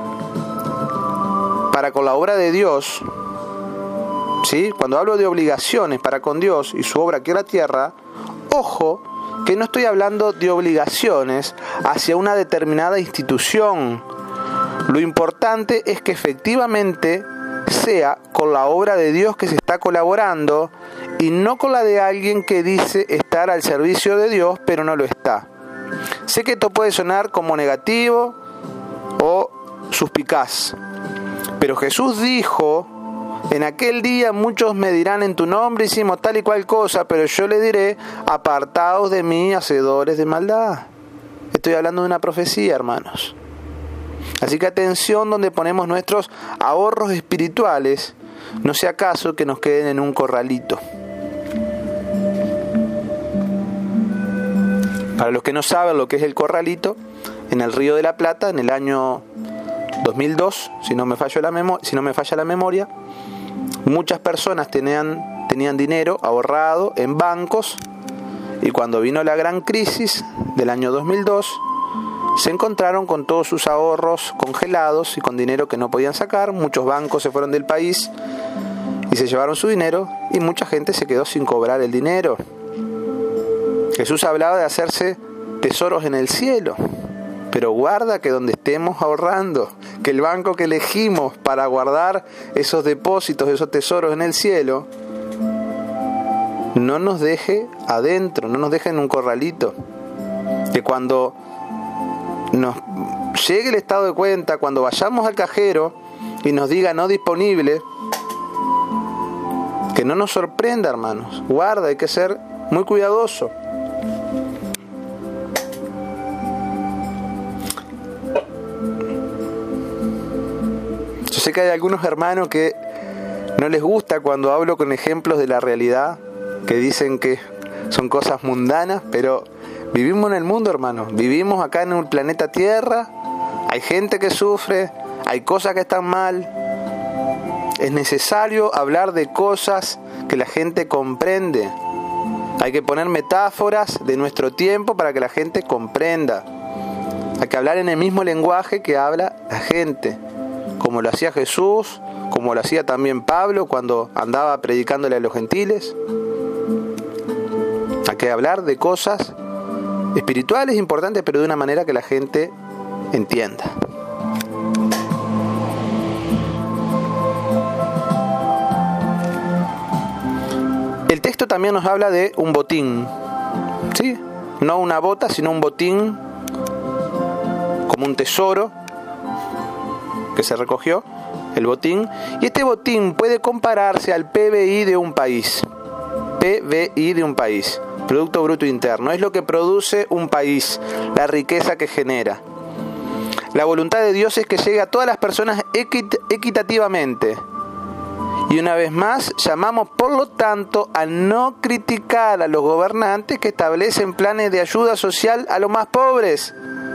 para con la obra de Dios, ¿sí? Cuando hablo de obligaciones para con Dios y su obra aquí en la tierra, ojo, que no estoy hablando de obligaciones hacia una determinada institución. Lo importante es que efectivamente sea con la obra de Dios que se está colaborando y no con la de alguien que dice estar al servicio de Dios pero no lo está. Sé que esto puede sonar como negativo o suspicaz, pero Jesús dijo: en aquel día muchos me dirán en tu nombre hicimos tal y cual cosa, pero yo le diré: apartaos de mí, hacedores de maldad. Estoy hablando de una profecía, hermanos. Así que atención donde ponemos nuestros ahorros espirituales, no sea caso que nos queden en un corralito. Para los que no saben lo que es el corralito, en el Río de la Plata, en el año 2002, si no me falla la memoria, muchas personas tenían dinero ahorrado en bancos, y cuando vino la gran crisis del año 2002, se encontraron con todos sus ahorros congelados y con dinero que no podían sacar. Muchos bancos se fueron del país y se llevaron su dinero, y mucha gente se quedó sin cobrar el dinero. Jesús hablaba de hacerse tesoros en el cielo, pero guarda que donde estemos ahorrando, que el banco que elegimos para guardar esos depósitos, esos tesoros en el cielo, no nos deje adentro, no nos deje en un corralito. Que cuando nos llegue el estado de cuenta, cuando vayamos al cajero y nos diga no disponible, que no nos sorprenda, hermanos. Guarda, hay que ser muy cuidadoso. Yo sé que hay algunos hermanos que no les gusta cuando hablo con ejemplos de la realidad, que dicen que son cosas mundanas, pero Vivimos en el mundo, hermano. Vivimos acá en el planeta Tierra. Hay gente que sufre, hay cosas que están mal. Es necesario hablar de cosas que la gente comprende. Hay que poner metáforas de nuestro tiempo para que la gente comprenda. Hay que hablar en el mismo lenguaje que habla la gente, como lo hacía Jesús, como lo hacía también Pablo cuando andaba predicándole a los gentiles. Hay que hablar de cosas espirituales importantes, pero de una manera que la gente entienda. El texto también nos habla de un botín, ¿sí? No una bota, sino un botín, como un tesoro que se recogió, el botín. Y este botín puede compararse al PBI de un país. PBI de un país, Producto Bruto Interno. Es lo que produce un país, la riqueza que genera. La voluntad de Dios es que llegue a todas las personas equitativamente. Y una vez más, llamamos por lo tanto a no criticar a los gobernantes que establecen planes de ayuda social a los más pobres.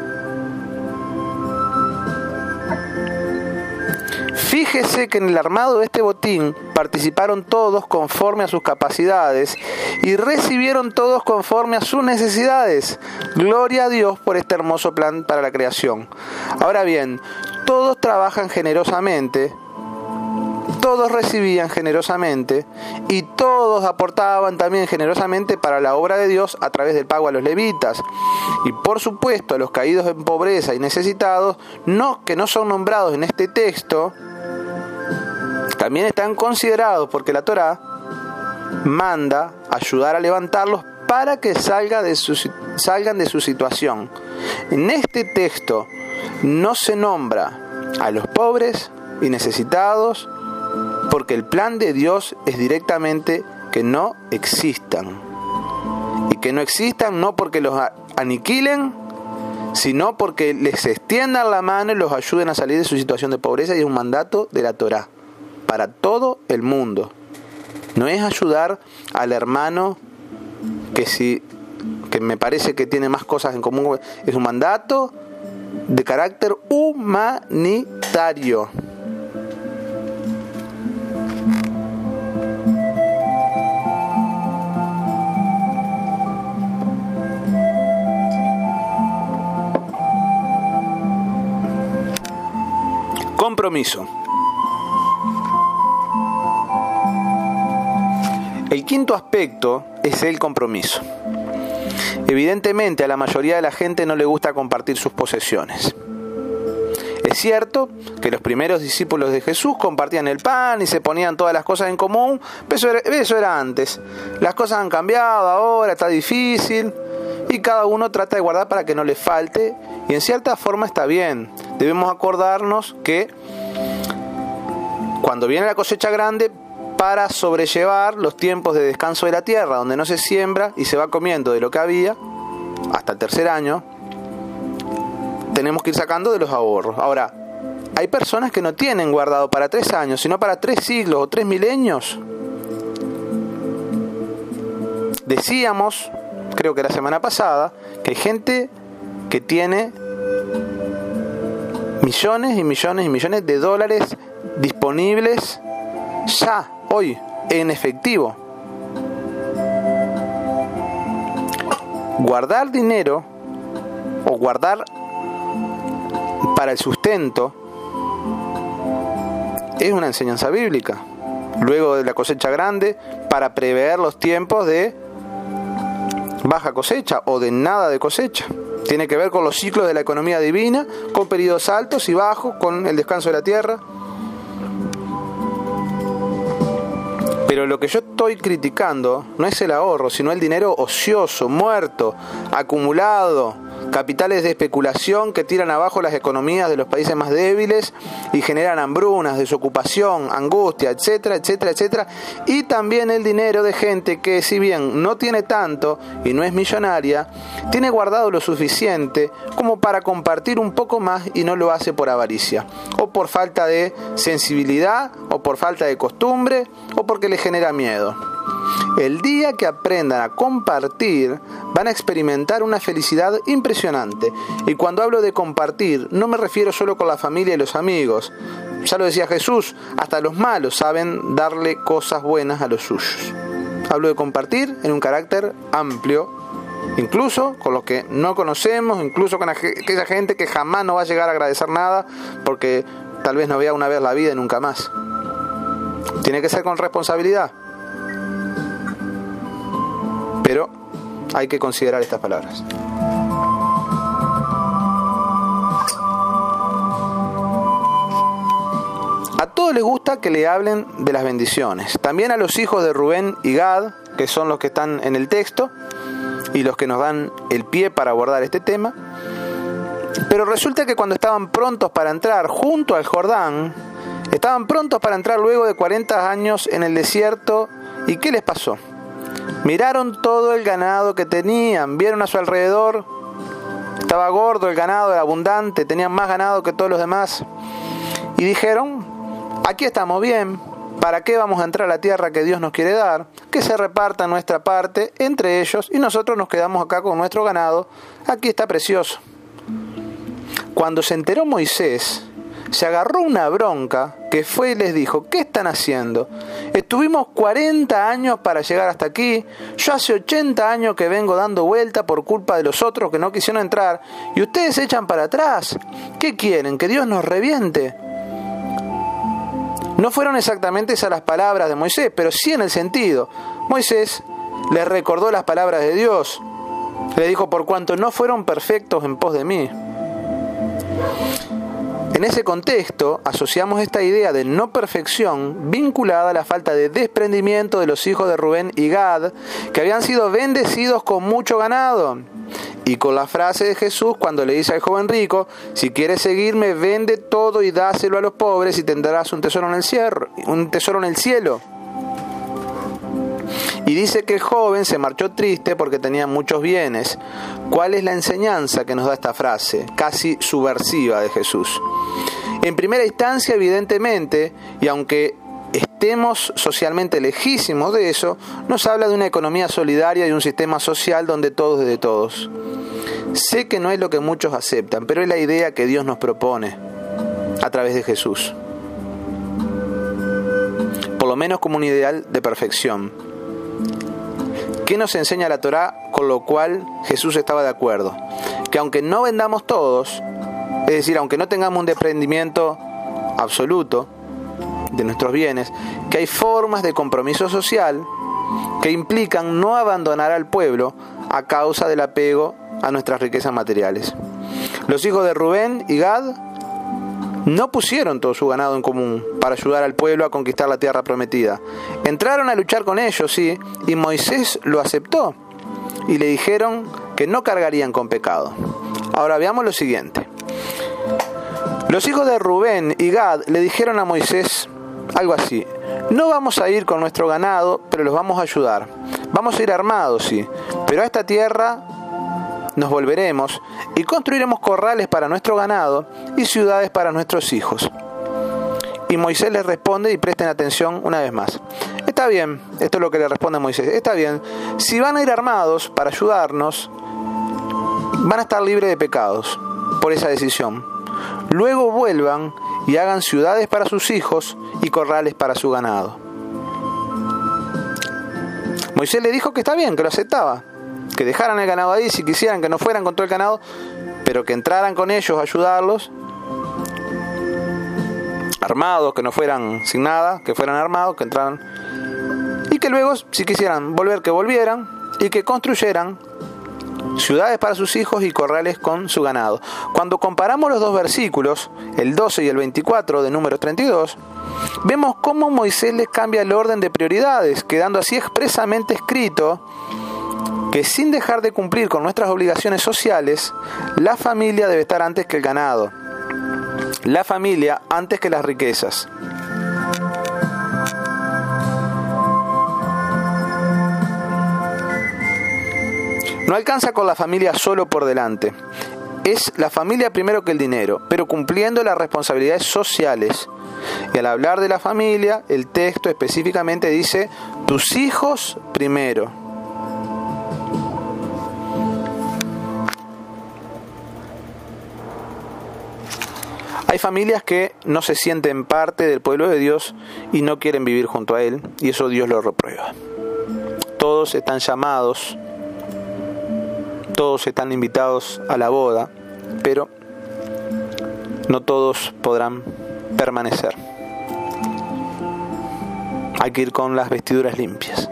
Fíjese que en el armado de este botín participaron todos conforme a sus capacidades y recibieron todos conforme a sus necesidades. Gloria a Dios por este hermoso plan para la creación. Ahora bien, todos trabajan generosamente, todos recibían generosamente y todos aportaban también generosamente para la obra de Dios a través del pago a los levitas. Y por supuesto a los caídos en pobreza y necesitados, que no son nombrados en este texto, también están considerados porque la Torá manda ayudar a levantarlos para que salgan de su situación. En este texto no se nombra a los pobres y necesitados, porque el plan de Dios es directamente que no existan. Y que no existan no porque los aniquilen, sino porque les extiendan la mano y los ayuden a salir de su situación de pobreza, y es un mandato de la Torá para todo el mundo. No es ayudar al hermano que me parece que tiene más cosas en común, es un mandato de carácter humanitario. Compromiso. El quinto aspecto es el compromiso. Evidentemente a la mayoría de la gente no le gusta compartir sus posesiones. Es cierto que los primeros discípulos de Jesús compartían el pan y se ponían todas las cosas en común, pero eso era antes. Las cosas han cambiado, ahora está difícil y cada uno trata de guardar para que no le falte, y en cierta forma está bien. Debemos acordarnos que cuando viene la cosecha grande, para sobrellevar los tiempos de descanso de la tierra, donde no se siembra y se va comiendo de lo que había, hasta el tercer año, tenemos que ir sacando de los ahorros. Ahora, hay personas que no tienen guardado para 3 años, sino para 3 siglos o 3 milenios. Decíamos, creo que la semana pasada, que hay gente que tiene millones y millones y millones de dólares disponibles ya, hoy, en efectivo. Guardar dinero o guardar para el sustento es una enseñanza bíblica. Luego de la cosecha grande, para prever los tiempos de baja cosecha o de nada de cosecha. Tiene que ver con los ciclos de la economía divina, con periodos altos y bajos, con el descanso de la tierra. Pero lo que yo estoy criticando no es el ahorro, sino el dinero ocioso, muerto, acumulado, capitales de especulación que tiran abajo las economías de los países más débiles y generan hambrunas, desocupación, angustia, etcétera, etcétera, etcétera. Y también el dinero de gente que, si bien no tiene tanto y no es millonaria, tiene guardado lo suficiente como para compartir un poco más y no lo hace por avaricia, o por falta de sensibilidad, o por falta de costumbre, o porque le genera miedo. El día que aprendan a compartir, van a experimentar una felicidad impresionante. Y cuando hablo de compartir, no me refiero solo con la familia y los amigos. Ya lo decía Jesús, hasta los malos saben darle cosas buenas a los suyos. Hablo de compartir en un carácter amplio, incluso con los que no conocemos, incluso con aquella gente que jamás no va a llegar a agradecer nada, porque tal vez no vea una vez la vida y nunca más. Tiene que ser con responsabilidad. Pero hay que considerar estas palabras. A todos les gusta que le hablen de las bendiciones. También a los hijos de Rubén y Gad, que son los que están en el texto y los que nos dan el pie para abordar este tema. Pero resulta que cuando estaban prontos para entrar junto al Jordán, estaban prontos para entrar luego de 40 años en el desierto, ¿y qué les pasó? Miraron todo el ganado que tenían, vieron a su alrededor, estaba gordo el ganado, era abundante, tenían más ganado que todos los demás, y dijeron, aquí estamos bien, ¿para qué vamos a entrar a la tierra que Dios nos quiere dar? Que se reparta nuestra parte entre ellos y nosotros nos quedamos acá con nuestro ganado, aquí está precioso. Cuando se enteró Moisés, se agarró una bronca que fue y les dijo, ¿qué están haciendo? Estuvimos 40 años para llegar hasta aquí, yo hace 80 años que vengo dando vuelta por culpa de los otros que no quisieron entrar, y ustedes se echan para atrás. ¿Qué quieren? ¿Que Dios nos reviente? No fueron exactamente esas las palabras de Moisés, pero sí en el sentido. Moisés les recordó las palabras de Dios. Le dijo, por cuanto no fueron perfectos en pos de mí. En ese contexto, asociamos esta idea de no perfección vinculada a la falta de desprendimiento de los hijos de Rubén y Gad, que habían sido bendecidos con mucho ganado. Y con la frase de Jesús cuando le dice al joven rico, si quieres seguirme, vende todo y dáselo a los pobres y tendrás un tesoro en el cielo. Y dice que el joven se marchó triste porque tenía muchos bienes. ¿Cuál es la enseñanza que nos da esta frase, casi subversiva de Jesús? En primera instancia, evidentemente, y aunque estemos socialmente lejísimos de eso, nos habla de una economía solidaria y un sistema social donde todos es de todos. Sé que no es lo que muchos aceptan, pero es la idea que Dios nos propone a través de Jesús. Por lo menos como un ideal de perfección. ¿Qué nos enseña la Torá? Con lo cual Jesús estaba de acuerdo. Que aunque no vendamos todos, es decir, aunque no tengamos un desprendimiento absoluto de nuestros bienes, que hay formas de compromiso social que implican no abandonar al pueblo a causa del apego a nuestras riquezas materiales. Los hijos de Rubén y Gad no pusieron todo su ganado en común para ayudar al pueblo a conquistar la tierra prometida. Entraron a luchar con ellos, sí, y Moisés lo aceptó. Y le dijeron que no cargarían con pecado. Ahora veamos lo siguiente. Los hijos de Rubén y Gad le dijeron a Moisés algo así. No vamos a ir con nuestro ganado, pero los vamos a ayudar. Vamos a ir armados, sí, pero a esta tierra nos volveremos y construiremos corrales para nuestro ganado y ciudades para nuestros hijos. Y Moisés les responde, y presten atención una vez más. Está bien, esto es lo que le responde Moisés. Está bien, si van a ir armados para ayudarnos, van a estar libres de pecados por esa decisión. Luego vuelvan y hagan ciudades para sus hijos y corrales para su ganado. Moisés le dijo que está bien, que lo aceptaba, que dejaran el ganado ahí si quisieran, que no fueran con todo el ganado, pero que entraran con ellos a ayudarlos, armados, que no fueran sin nada, que fueran armados, que entraran, y que luego, si quisieran volver, que volvieran, y que construyeran ciudades para sus hijos y corrales con su ganado. Cuando comparamos los dos versículos, el 12 y el 24 de Números 32, vemos cómo Moisés les cambia el orden de prioridades, quedando así expresamente escrito que sin dejar de cumplir con nuestras obligaciones sociales, la familia debe estar antes que el ganado, la familia antes que las riquezas. No alcanza con la familia solo por delante. Es la familia primero que el dinero, pero cumpliendo las responsabilidades sociales. Y al hablar de la familia, el texto específicamente dice, tus hijos primero. Hay familias que no se sienten parte del pueblo de Dios y no quieren vivir junto a Él, y eso Dios lo reprueba. Todos están llamados, todos están invitados a la boda, pero no todos podrán permanecer. Hay que ir con las vestiduras limpias.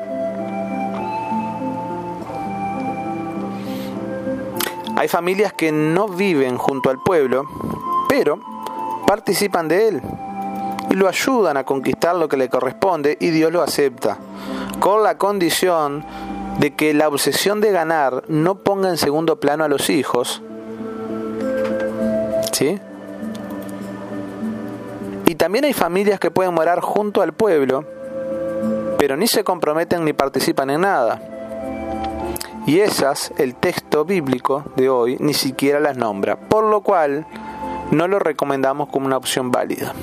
Hay familias que no viven junto al pueblo, pero participan de él y lo ayudan a conquistar lo que le corresponde, y Dios lo acepta, con la condición de que la obsesión de ganar no ponga en segundo plano a los hijos, ¿sí? Y también hay familias que pueden morar junto al pueblo, pero ni se comprometen ni participan en nada. Y esas, el texto bíblico de hoy ni siquiera las nombra, por lo cual no lo recomendamos como una opción válida.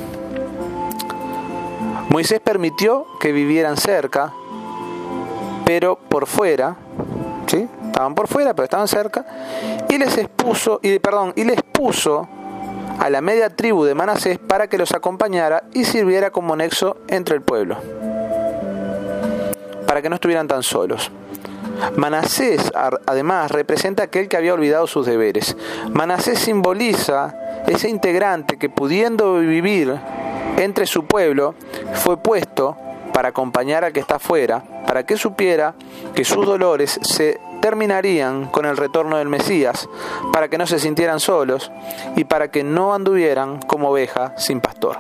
Moisés permitió que vivieran cerca, pero por fuera, ¿sí? Estaban por fuera, pero estaban cerca, y les puso a la media tribu de Manasés para que los acompañara y sirviera como nexo entre el pueblo, para que no estuvieran tan solos. Manasés, además, representa aquel que había olvidado sus deberes. Manasés simboliza ese integrante que, pudiendo vivir entre su pueblo, fue puesto para acompañar al que está afuera, para que supiera que sus dolores se terminarían con el retorno del Mesías, para que no se sintieran solos y para que no anduvieran como oveja sin pastor.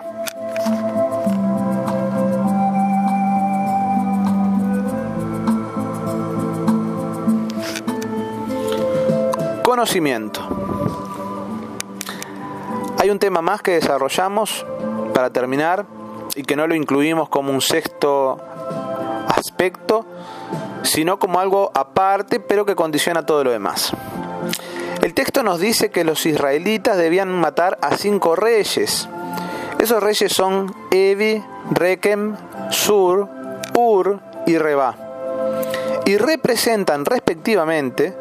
Conocimiento. Hay un tema más que desarrollamos para terminar y que no lo incluimos como un sexto aspecto, sino como algo aparte, pero que condiciona todo lo demás. El texto nos dice que los israelitas debían matar a 5 reyes. Esos reyes son Evi, Rekem, Sur, Ur y Rebá. Y representan respectivamente,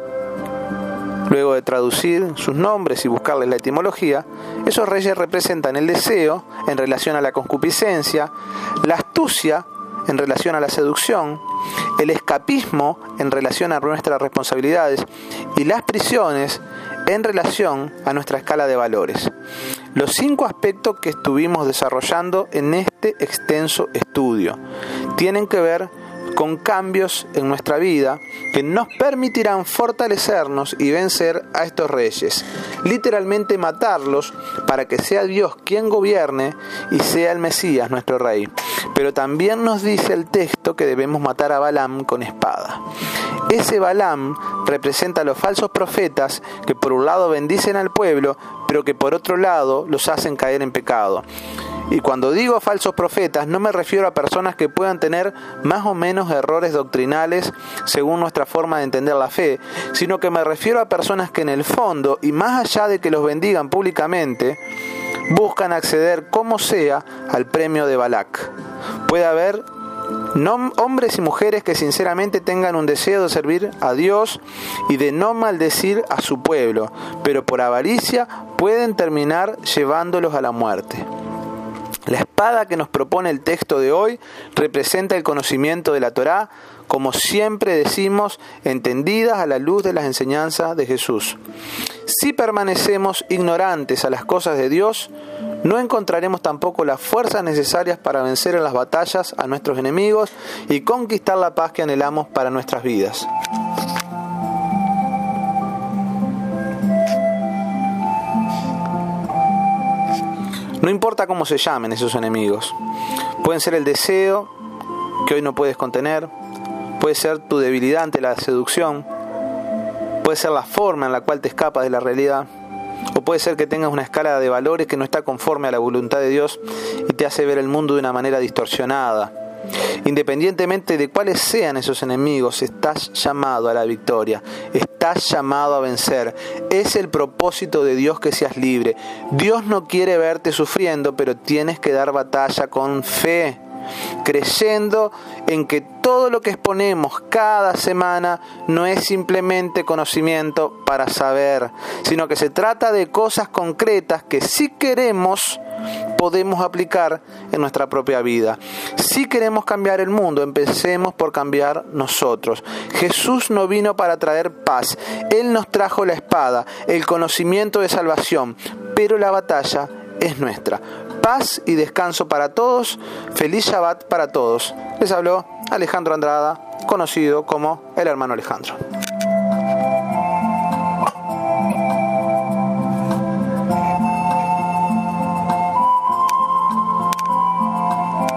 luego de traducir sus nombres y buscarles la etimología, esos reyes representan el deseo en relación a la concupiscencia, la astucia en relación a la seducción, el escapismo en relación a nuestras responsabilidades y las prisiones en relación a nuestra escala de valores. Los 5 aspectos que estuvimos desarrollando en este extenso estudio tienen que ver con cambios en nuestra vida que nos permitirán fortalecernos y vencer a estos reyes, literalmente matarlos para que sea Dios quien gobierne y sea el Mesías nuestro rey. Pero también nos dice el texto que debemos matar a Balaam con espada. Ese Balaam representa a los falsos profetas que por un lado bendicen al pueblo, pero que por otro lado los hacen caer en pecado. Y cuando digo falsos profetas, no me refiero a personas que puedan tener más o menos errores doctrinales según nuestra forma de entender la fe, sino que me refiero a personas que en el fondo, y más allá de que los bendigan públicamente, buscan acceder como sea al premio de Balac. Puede haber hombres y mujeres que sinceramente tengan un deseo de servir a Dios y de no maldecir a su pueblo, pero por avaricia pueden terminar llevándolos a la muerte. La espada que nos propone el texto de hoy representa el conocimiento de la Torá, como siempre decimos, entendidas a la luz de las enseñanzas de Jesús. Si permanecemos ignorantes a las cosas de Dios, no encontraremos tampoco las fuerzas necesarias para vencer en las batallas a nuestros enemigos y conquistar la paz que anhelamos para nuestras vidas. No importa cómo se llamen esos enemigos. Pueden ser el deseo que hoy no puedes contener, puede ser tu debilidad ante la seducción, puede ser la forma en la cual te escapas de la realidad, o puede ser que tengas una escala de valores que no está conforme a la voluntad de Dios y te hace ver el mundo de una manera distorsionada. Independientemente de cuáles sean esos enemigos, estás llamado a la victoria, estás llamado a vencer. Es el propósito de Dios que seas libre. Dios no quiere verte sufriendo, pero tienes que dar batalla con fe, creyendo en que todo lo que exponemos cada semana no es simplemente conocimiento para saber, sino que se trata de cosas concretas que si queremos podemos aplicar en nuestra propia vida. Si queremos cambiar el mundo, empecemos por cambiar nosotros. Jesús no vino para traer paz, Él nos trajo la espada, el conocimiento de salvación, pero la batalla es nuestra. Paz y descanso para todos. Feliz Shabbat para todos. Les habló Alejandro Andrada, conocido como el hermano Alejandro.